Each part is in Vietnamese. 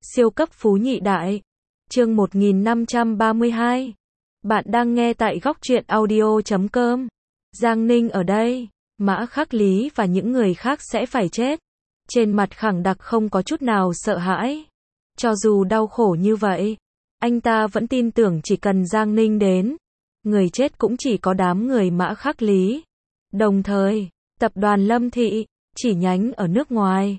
Siêu cấp phú nhị đại. Chương 1532. Bạn đang nghe tại góc truyện audio.com. Giang Ninh ở đây, Mã Khắc Lý và những người khác sẽ phải chết. Trên mặt khẳng đặc không có chút nào sợ hãi. Cho dù đau khổ như vậy, anh ta vẫn tin tưởng chỉ cần Giang Ninh đến, người chết cũng chỉ có đám người Mã Khắc Lý. Đồng thời, tập đoàn Lâm Thị, chỉ nhánh ở nước ngoài,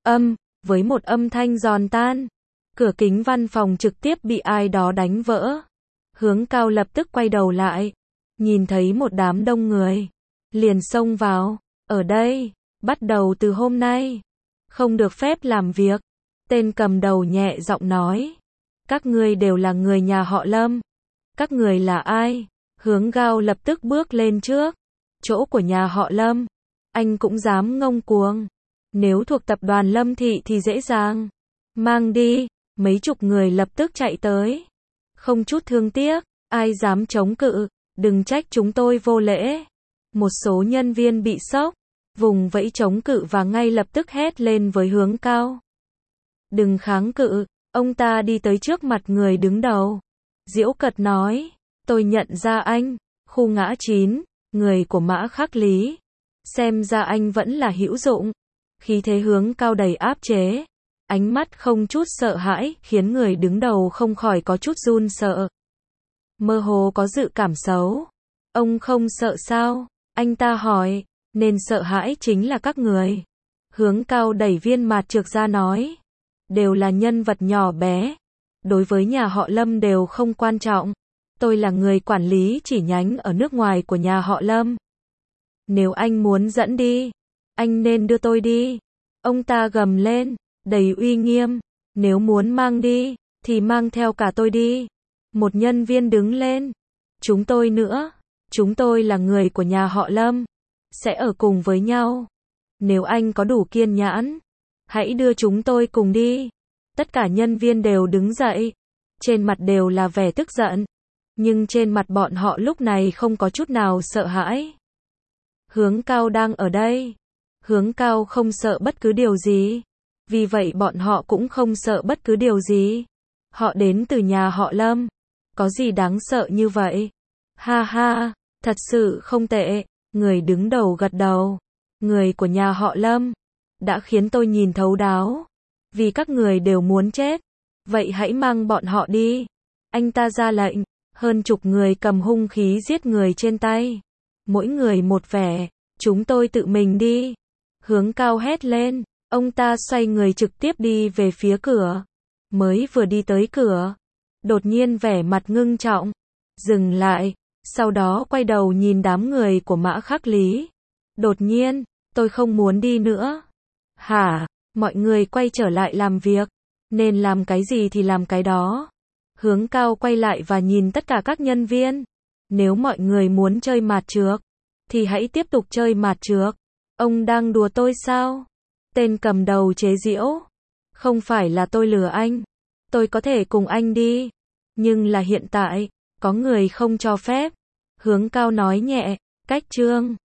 với một âm thanh giòn tan, cửa kính văn phòng trực tiếp bị ai đó đánh vỡ. Hướng Cao lập tức quay đầu lại, nhìn thấy một đám đông người, liền xông vào. Ở đây, bắt đầu từ hôm nay, không được phép làm việc. Tên cầm đầu nhẹ giọng nói, các ngươi đều là người nhà họ Lâm. Các người là ai? Hướng Cao lập tức bước lên trước. Chỗ của nhà họ Lâm, anh cũng dám ngông cuồng. Nếu thuộc tập đoàn Lâm Thị thì dễ dàng. Mang đi. Mấy chục người lập tức chạy tới. Không chút thương tiếc, ai dám chống cự, đừng trách chúng tôi vô lễ. Một số nhân viên bị sốc, vùng vẫy chống cự và ngay lập tức hét lên với Hướng Cao. Đừng kháng cự. Ông ta đi tới trước mặt người đứng đầu. Giễu cợt nói, tôi nhận ra anh, khu ngã 9, người của Mã Khắc Lý. Xem ra anh vẫn là hữu dụng. Khí thế Hướng Cao đầy áp chế, ánh mắt không chút sợ hãi, khiến người đứng đầu không khỏi có chút run sợ. Mơ hồ có dự cảm xấu. Ông không sợ sao? Anh ta hỏi. Nên sợ hãi chính là các người. Hướng Cao đẩy viên mạt trược ra nói. Đều là nhân vật nhỏ bé. Đối với nhà họ Lâm đều không quan trọng. Tôi là người quản lý chỉ nhánh ở nước ngoài của nhà họ Lâm. Nếu anh muốn dẫn đi, anh nên đưa tôi đi. Ông ta gầm lên, đầy uy nghiêm. Nếu muốn mang đi, thì mang theo cả tôi đi. Một nhân viên đứng lên. Chúng tôi nữa. Chúng tôi là người của nhà họ Lâm. Sẽ ở cùng với nhau. Nếu anh có đủ kiên nhẫn, hãy đưa chúng tôi cùng đi. Tất cả nhân viên đều đứng dậy. Trên mặt đều là vẻ tức giận. Nhưng trên mặt bọn họ lúc này không có chút nào sợ hãi. Hướng Cao đang ở đây. Hướng Cao không sợ bất cứ điều gì. Vì vậy bọn họ cũng không sợ bất cứ điều gì. Họ đến từ nhà họ Lâm. Có gì đáng sợ như vậy? Ha ha, thật sự không tệ. Người đứng đầu gật đầu. Người của nhà họ Lâm đã khiến tôi nhìn thấu đáo. Vì các người đều muốn chết. Vậy hãy mang bọn họ đi. Anh ta ra lệnh. Hơn chục người cầm hung khí giết người trên tay. Mỗi người một vẻ. Chúng tôi tự mình đi. Hướng Cao hét lên. Ông ta xoay người trực tiếp đi về phía cửa. Mới vừa đi tới cửa, đột nhiên vẻ mặt ngưng trọng. Dừng lại. Sau đó quay đầu nhìn đám người của Mã Khắc Lý. Đột nhiên, tôi không muốn đi nữa. Hả? Mọi người quay trở lại làm việc. Nên làm cái gì thì làm cái đó. Hướng Cao quay lại và nhìn tất cả các nhân viên. Nếu mọi người muốn chơi mạt trược, thì hãy tiếp tục chơi mạt trược. Ông đang đùa tôi sao? Tên cầm đầu chế giễu. Không phải là tôi lừa anh. Tôi có thể cùng anh đi. Nhưng là hiện tại, có người không cho phép. Hướng Cao nói nhẹ, cách chương.